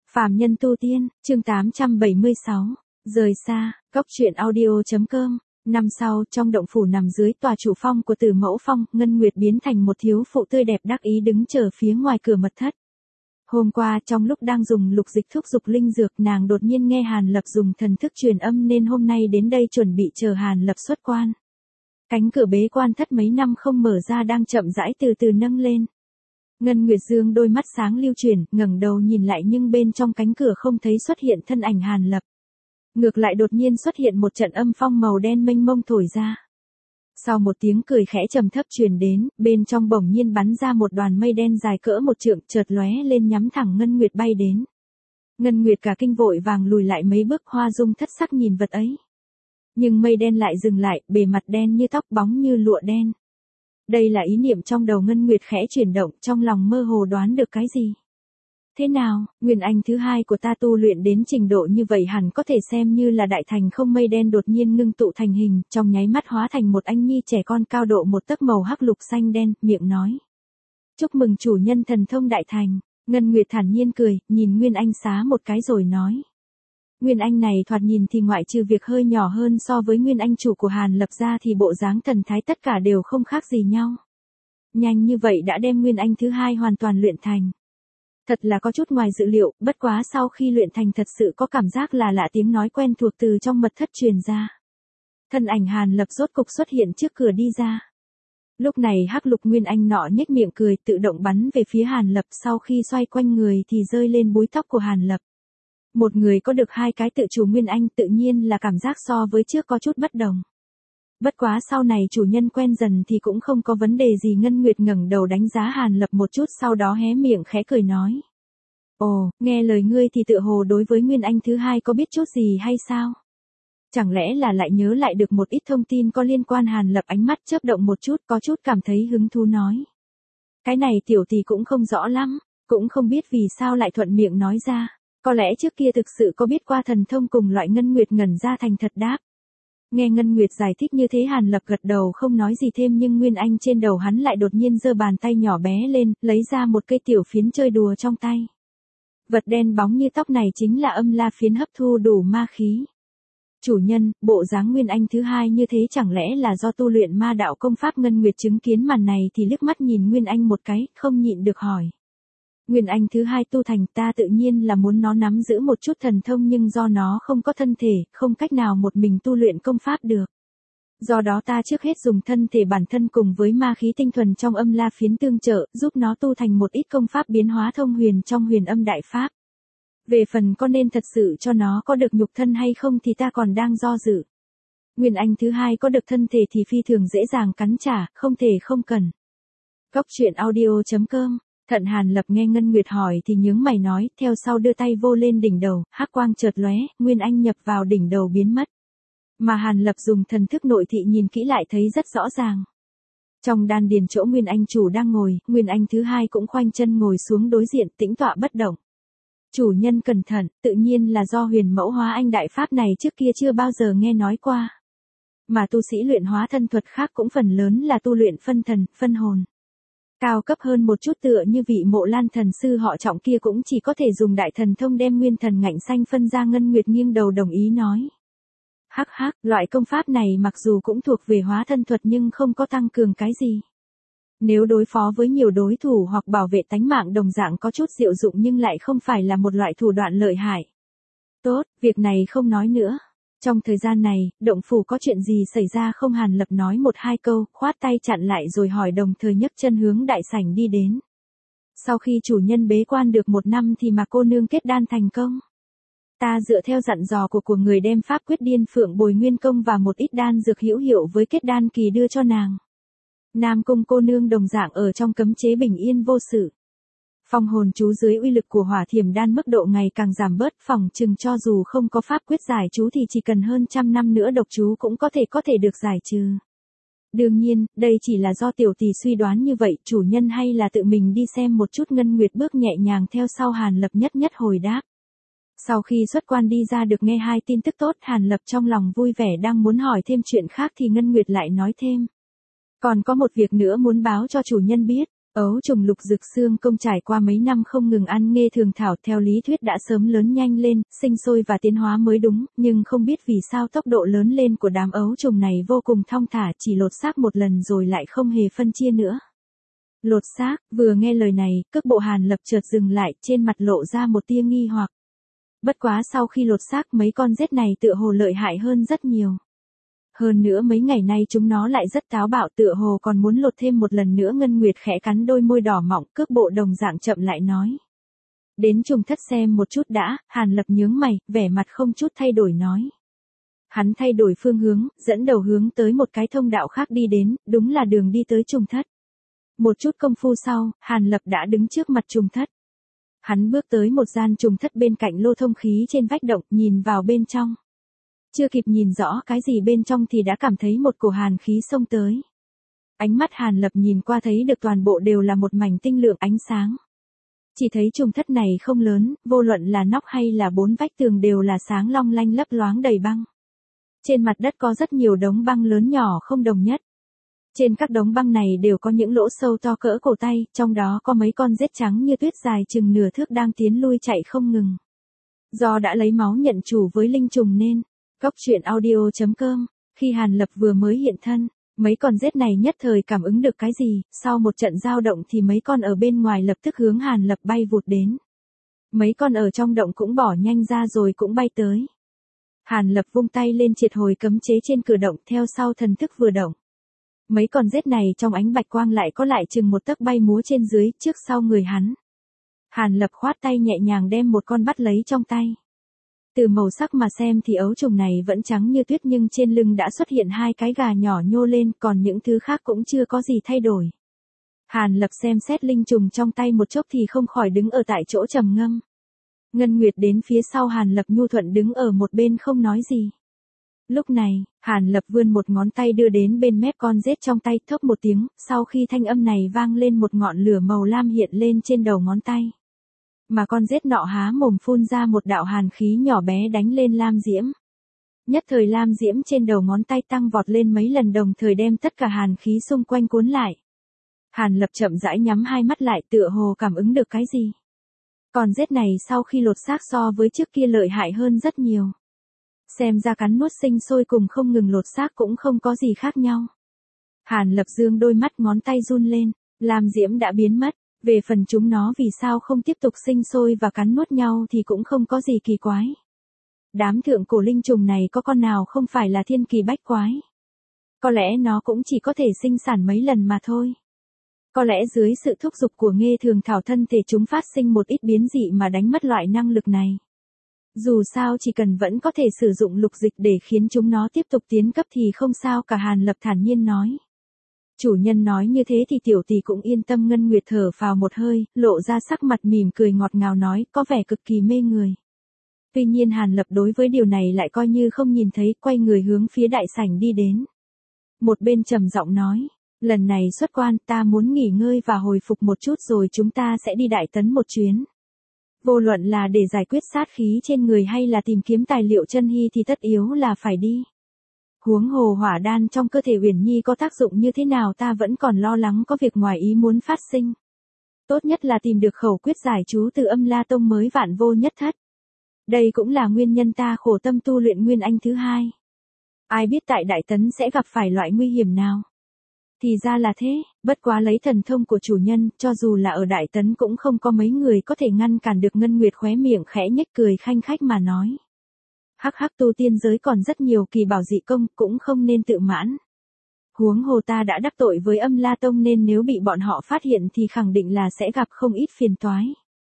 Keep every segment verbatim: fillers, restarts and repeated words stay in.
Phàm nhân tu tiên, chương tám trăm bảy mươi sáu, rời xa, góc truyện audio.com. Năm sau, trong động phủ nằm dưới tòa chủ phong của Tử Mẫu Phong, Ngân Nguyệt biến thành một thiếu phụ tươi đẹp đắc ý đứng chờ phía ngoài cửa mật thất. Hôm qua, trong lúc đang dùng lục dịch thúc dục linh dược, nàng đột nhiên nghe Hàn Lập dùng thần thức truyền âm nên hôm nay đến đây chuẩn bị chờ Hàn Lập xuất quan. Cánh cửa bế quan thất mấy năm không mở ra đang chậm rãi từ từ nâng lên. Ngân Nguyệt Dương đôi mắt sáng lưu chuyển, ngẩng đầu nhìn lại nhưng bên trong cánh cửa không thấy xuất hiện thân ảnh Hàn Lập. Ngược lại đột nhiên xuất hiện một trận âm phong màu đen mênh mông thổi ra. Sau một tiếng cười khẽ trầm thấp truyền đến, bên trong bỗng nhiên bắn ra một đoàn mây đen dài cỡ một trượng, chợt lóe lên nhắm thẳng Ngân Nguyệt bay đến. Ngân Nguyệt cả kinh vội vàng lùi lại mấy bước, hoa dung thất sắc nhìn vật ấy. Nhưng mây đen lại dừng lại, bề mặt đen như tóc, bóng như lụa đen. Đây là ý niệm trong đầu Ngân Nguyệt khẽ chuyển động, trong lòng mơ hồ đoán được cái gì. Thế nào, nguyên anh thứ hai của ta tu luyện đến trình độ như vậy hẳn có thể xem như là đại thành không? Mây đen đột nhiên ngưng tụ thành hình, trong nháy mắt hóa thành một anh nhi trẻ con cao độ một tấc màu hắc lục xanh đen, miệng nói. Chúc mừng chủ nhân thần thông đại thành. Ngân Nguyệt thản nhiên cười, nhìn Nguyên Anh xá một cái rồi nói. Nguyên Anh này thoạt nhìn thì ngoại trừ việc hơi nhỏ hơn so với Nguyên Anh chủ của Hàn Lập ra thì bộ dáng thần thái tất cả đều không khác gì nhau. Nhanh như vậy đã đem Nguyên Anh thứ hai hoàn toàn luyện thành. Thật là có chút ngoài dự liệu, bất quá sau khi luyện thành thật sự có cảm giác là lạ, tiếng nói quen thuộc từ trong mật thất truyền ra. Thân ảnh Hàn Lập rốt cục xuất hiện trước cửa đi ra. Lúc này hắc lục Nguyên Anh nọ nhếch miệng cười, tự động bắn về phía Hàn Lập, sau khi xoay quanh người thì rơi lên búi tóc của Hàn Lập. Một người có được hai cái tự chủ Nguyên Anh tự nhiên là cảm giác so với trước có chút bất đồng. Bất quá sau này chủ nhân quen dần thì cũng không có vấn đề gì. Ngân Nguyệt ngẩng đầu đánh giá Hàn Lập một chút, sau đó hé miệng khẽ cười nói. Ồ, nghe lời ngươi thì tựa hồ đối với Nguyên Anh thứ hai có biết chút gì hay sao? Chẳng lẽ là lại nhớ lại được một ít thông tin có liên quan? Hàn Lập ánh mắt chớp động một chút, có chút cảm thấy hứng thú nói. Cái này tiểu tỷ cũng không rõ lắm, cũng không biết vì sao lại thuận miệng nói ra. Có lẽ trước kia thực sự có biết qua thần thông cùng loại. Ngân Nguyệt ngẩn ra thành thật đáp. Nghe Ngân Nguyệt giải thích như thế, Hàn Lập gật đầu không nói gì thêm, nhưng Nguyên Anh trên đầu hắn lại đột nhiên giơ bàn tay nhỏ bé lên, lấy ra một cây tiểu phiến chơi đùa trong tay. Vật đen bóng như tóc này chính là âm la phiến hấp thu đủ ma khí. Chủ nhân, bộ dáng Nguyên Anh thứ hai như thế chẳng lẽ là do tu luyện ma đạo công pháp? Ngân Nguyệt chứng kiến màn này thì liếc mắt nhìn Nguyên Anh một cái, không nhịn được hỏi. Nguyên Anh thứ hai tu thành, ta tự nhiên là muốn nó nắm giữ một chút thần thông, nhưng do nó không có thân thể, không cách nào một mình tu luyện công pháp được. Do đó ta trước hết dùng thân thể bản thân cùng với ma khí tinh thuần trong âm la phiến tương trợ, giúp nó tu thành một ít công pháp biến hóa thông huyền trong huyền âm đại pháp. Về phần có nên thật sự cho nó có được nhục thân hay không thì ta còn đang do dự. Nguyên Anh thứ hai có được thân thể thì phi thường dễ dàng cắn trả, không thể không cần. Góc truyện audio.com. Thận Hàn Lập nghe Ngân Nguyệt hỏi thì nhướng mày nói, theo sau đưa tay vô lên đỉnh đầu, hắc quang chợt lóe, Nguyên Anh nhập vào đỉnh đầu biến mất. Mà Hàn Lập dùng thần thức nội thị nhìn kỹ lại thấy rất rõ ràng. Trong đan điền chỗ Nguyên Anh chủ đang ngồi, Nguyên Anh thứ hai cũng khoanh chân ngồi xuống đối diện, tĩnh tọa bất động. Chủ nhân cẩn thận, tự nhiên là do huyền mẫu hóa anh đại pháp này trước kia chưa bao giờ nghe nói qua. Mà tu sĩ luyện hóa thân thuật khác cũng phần lớn là tu luyện phân thần, phân hồn. Cao cấp hơn một chút tựa như vị Mộ Lan thần sư họ Trọng kia cũng chỉ có thể dùng đại thần thông đem nguyên thần ngạnh xanh phân ra. Ngân Nguyệt nghiêng đầu đồng ý nói. Hắc hắc, loại công pháp này mặc dù cũng thuộc về hóa thân thuật nhưng không có tăng cường cái gì. Nếu đối phó với nhiều đối thủ hoặc bảo vệ tánh mạng đồng dạng có chút diệu dụng nhưng lại không phải là một loại thủ đoạn lợi hại. Tốt, việc này không nói nữa. Trong thời gian này, động phủ có chuyện gì xảy ra không? Hàn Lập nói một hai câu, khoát tay chặn lại rồi hỏi, đồng thời nhấc chân hướng đại sảnh đi đến. Sau khi chủ nhân bế quan được một năm thì mà cô nương kết đan thành công. Ta dựa theo dặn dò của của người đem pháp quyết điên phượng bồi nguyên công và một ít đan dược hữu hiệu với kết đan kỳ đưa cho nàng. Nam cung cô nương đồng dạng ở trong cấm chế bình yên vô sự. Phong hồn chú dưới uy lực của hỏa thiểm đan mức độ ngày càng giảm bớt, phòng chừng cho dù không có pháp quyết giải chú thì chỉ cần hơn trăm năm nữa độc chú cũng có thể có thể được giải trừ. Đương nhiên, đây chỉ là do tiểu tỷ suy đoán như vậy, chủ nhân hay là tự mình đi xem một chút? Ngân Nguyệt bước nhẹ nhàng theo sau Hàn Lập nhất nhất hồi đáp. Sau khi xuất quan đi ra được nghe hai tin tức tốt, Hàn Lập trong lòng vui vẻ đang muốn hỏi thêm chuyện khác thì Ngân Nguyệt lại nói thêm. Còn có một việc nữa muốn báo cho chủ nhân biết. Ấu trùng Lục Dực Xương Công trải qua mấy năm không ngừng ăn nghê thường thảo, theo lý thuyết đã sớm lớn nhanh lên, sinh sôi và tiến hóa mới đúng, nhưng không biết vì sao tốc độ lớn lên của đám ấu trùng này vô cùng thong thả, chỉ lột xác một lần rồi lại không hề phân chia nữa. Lột xác, vừa nghe lời này, cước bộ Hàn Lập chợt dừng lại, trên mặt lộ ra một tia nghi hoặc. Bất quá sau khi lột xác mấy con rết này tựa hồ lợi hại hơn rất nhiều. Hơn nữa mấy ngày nay chúng nó lại rất táo bạo, tựa hồ còn muốn lột thêm một lần nữa. Ngân Nguyệt khẽ cắn đôi môi đỏ mọng, cước bộ đồng dạng chậm lại nói. Đến trùng thất xem một chút đã. Hàn Lập nhướng mày, vẻ mặt không chút thay đổi nói. Hắn thay đổi phương hướng, dẫn đầu hướng tới một cái thông đạo khác đi đến, đúng là đường đi tới trùng thất. Một chút công phu sau, Hàn Lập đã đứng trước mặt trùng thất. Hắn bước tới một gian trùng thất bên cạnh lô thông khí trên vách động, nhìn vào bên trong. Chưa kịp nhìn rõ cái gì bên trong thì đã cảm thấy một cổ hàn khí xông tới. Ánh mắt Hàn Lập nhìn qua thấy được toàn bộ đều là một mảnh tinh lượng ánh sáng. Chỉ thấy trùng thất này không lớn, vô luận là nóc hay là bốn vách tường đều là sáng long lanh lấp loáng đầy băng. Trên mặt đất có rất nhiều đống băng lớn nhỏ không đồng nhất. Trên các đống băng này đều có những lỗ sâu to cỡ cổ tay, trong đó có mấy con rết trắng như tuyết dài chừng nửa thước đang tiến lui chạy không ngừng. Do đã lấy máu nhận chủ với linh trùng nên, Cóc truyện audio chấm com, khi Hàn Lập vừa mới hiện thân, mấy con rết này nhất thời cảm ứng được cái gì, sau một trận giao động thì mấy con ở bên ngoài lập tức hướng Hàn Lập bay vụt đến. Mấy con ở trong động cũng bỏ nhanh ra rồi cũng bay tới. Hàn Lập vung tay lên triệt hồi cấm chế trên cửa động, theo sau thần thức vừa động. Mấy con rết này trong ánh bạch quang lại có lại chừng một tấc bay múa trên dưới, trước sau người hắn. Hàn Lập khoát tay nhẹ nhàng đem một con bắt lấy trong tay. Từ màu sắc mà xem thì ấu trùng này vẫn trắng như tuyết, nhưng trên lưng đã xuất hiện hai cái gà nhỏ nhô lên, còn những thứ khác cũng chưa có gì thay đổi. Hàn Lập xem xét linh trùng trong tay một chốc thì không khỏi đứng ở tại chỗ trầm ngâm. Ngân Nguyệt đến phía sau Hàn Lập nhu thuận đứng ở một bên không nói gì. Lúc này, Hàn Lập vươn một ngón tay đưa đến bên mép con rết trong tay, thốc một tiếng, sau khi thanh âm này vang lên một ngọn lửa màu lam hiện lên trên đầu ngón tay. Mà con rết nọ há mồm phun ra một đạo hàn khí nhỏ bé đánh lên lam diễm. Nhất thời lam diễm trên đầu ngón tay tăng vọt lên mấy lần, đồng thời đem tất cả hàn khí xung quanh cuốn lại. Hàn Lập chậm rãi nhắm hai mắt lại, tựa hồ cảm ứng được cái gì. Con rết này sau khi lột xác so với trước kia lợi hại hơn rất nhiều. Xem ra cắn nuốt sinh sôi cùng không ngừng lột xác cũng không có gì khác nhau. Hàn Lập dương đôi mắt, ngón tay run lên, lam diễm đã biến mất. Về phần chúng nó vì sao không tiếp tục sinh sôi và cắn nuốt nhau thì cũng không có gì kỳ quái. Đám thượng cổ linh trùng này có con nào không phải là thiên kỳ bách quái. Có lẽ nó cũng chỉ có thể sinh sản mấy lần mà thôi. Có lẽ dưới sự thúc giục của nghê thường thảo, thân thể chúng phát sinh một ít biến dị mà đánh mất loại năng lực này. Dù sao chỉ cần vẫn có thể sử dụng lục dịch để khiến chúng nó tiếp tục tiến cấp thì không sao cả. Hàn Lập thản nhiên nói. Chủ nhân nói như thế thì tiểu tỷ cũng yên tâm. Ngân Nguyệt thở phào một hơi, lộ ra sắc mặt mỉm cười ngọt ngào nói, có vẻ cực kỳ mê người. Tuy nhiên Hàn Lập đối với điều này lại coi như không nhìn thấy, quay người hướng phía đại sảnh đi đến. Một bên trầm giọng nói, lần này xuất quan ta muốn nghỉ ngơi và hồi phục một chút rồi chúng ta sẽ đi Đại Tấn một chuyến. Vô luận là để giải quyết sát khí trên người hay là tìm kiếm tài liệu chân hy thì tất yếu là phải đi. Huống hồ hỏa đan trong cơ thể Uyển Nhi có tác dụng như thế nào ta vẫn còn lo lắng có việc ngoài ý muốn phát sinh. Tốt nhất là tìm được khẩu quyết giải chú từ Âm La Tông mới vạn vô nhất thất. Đây cũng là nguyên nhân ta khổ tâm tu luyện Nguyên Anh thứ hai. Ai biết tại Đại Tấn sẽ gặp phải loại nguy hiểm nào. Thì ra là thế, bất quá lấy thần thông của chủ nhân, cho dù là ở Đại Tấn cũng không có mấy người có thể ngăn cản được. Ngân Nguyệt khóe miệng khẽ nhếch cười khanh khách mà nói. Hắc hắc, tu tiên giới còn rất nhiều kỳ bảo dị công, cũng không nên tự mãn. Huống hồ ta đã đắc tội với Âm La Tông nên nếu bị bọn họ phát hiện thì khẳng định là sẽ gặp không ít phiền toái.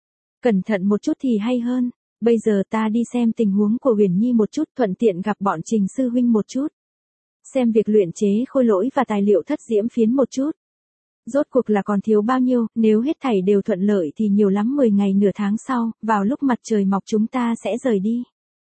Cẩn thận một chút thì hay hơn, bây giờ ta đi xem tình huống của Uyển Nhi một chút, thuận tiện gặp bọn Trình sư huynh một chút. Xem việc luyện chế khôi lỗi và tài liệu thất diễm phiến một chút. Rốt cuộc là còn thiếu bao nhiêu, nếu hết thảy đều thuận lợi thì nhiều lắm mười ngày nửa tháng sau, vào lúc mặt trời mọc chúng ta sẽ rời đi.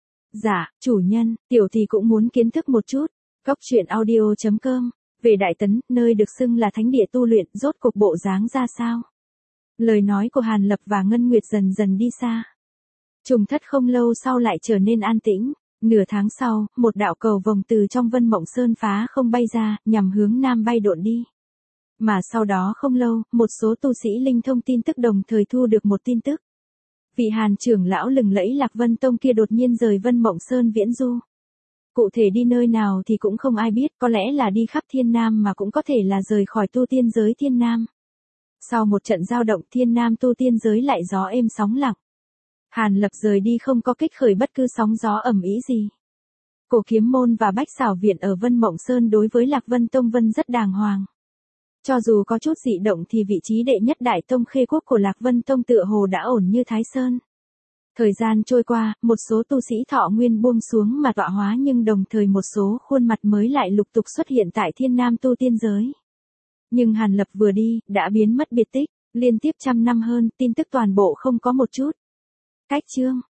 Dạ, chủ nhân, tiểu thì cũng muốn kiến thức một chút. Cóc truyện audio chấm com, về Đại Tấn, nơi được xưng là thánh địa tu luyện, rốt cuộc bộ dáng ra sao? Lời nói của Hàn Lập và Ngân Nguyệt dần dần đi xa. Trùng thất không lâu sau lại trở nên an tĩnh. Nửa tháng sau, một đạo cầu vồng từ trong Vân Mộng Sơn phá không bay ra, nhằm hướng nam bay độn đi. Mà sau đó không lâu, một số tu sĩ linh thông tin tức đồng thời thu được một tin tức. Vị Hàn trưởng lão lừng lẫy Lạc Vân Tông kia đột nhiên rời Vân Mộng Sơn viễn du. Cụ thể đi nơi nào thì cũng không ai biết, có lẽ là đi khắp Thiên Nam mà cũng có thể là rời khỏi tu tiên giới Thiên Nam. Sau một trận giao động Thiên Nam tu tiên giới lại gió êm sóng lặng. Hàn Lập rời đi không có kích khởi bất cứ sóng gió ầm ĩ gì. Cổ Kiếm Môn và Bách Xảo Viện ở Vân Mộng Sơn đối với Lạc Vân Tông Vân rất đàng hoàng. Cho dù có chút dị động thì vị trí đệ nhất đại tông khê quốc của Lạc Vân Tông tựa hồ đã ổn như Thái Sơn. Thời gian trôi qua, một số tu sĩ thọ nguyên buông xuống mà tọa hóa nhưng đồng thời một số khuôn mặt mới lại lục tục xuất hiện tại Thiên Nam tu tiên giới. Nhưng Hàn Lập vừa đi, đã biến mất biệt tích, liên tiếp trăm năm hơn, tin tức toàn bộ không có một chút. Cách chương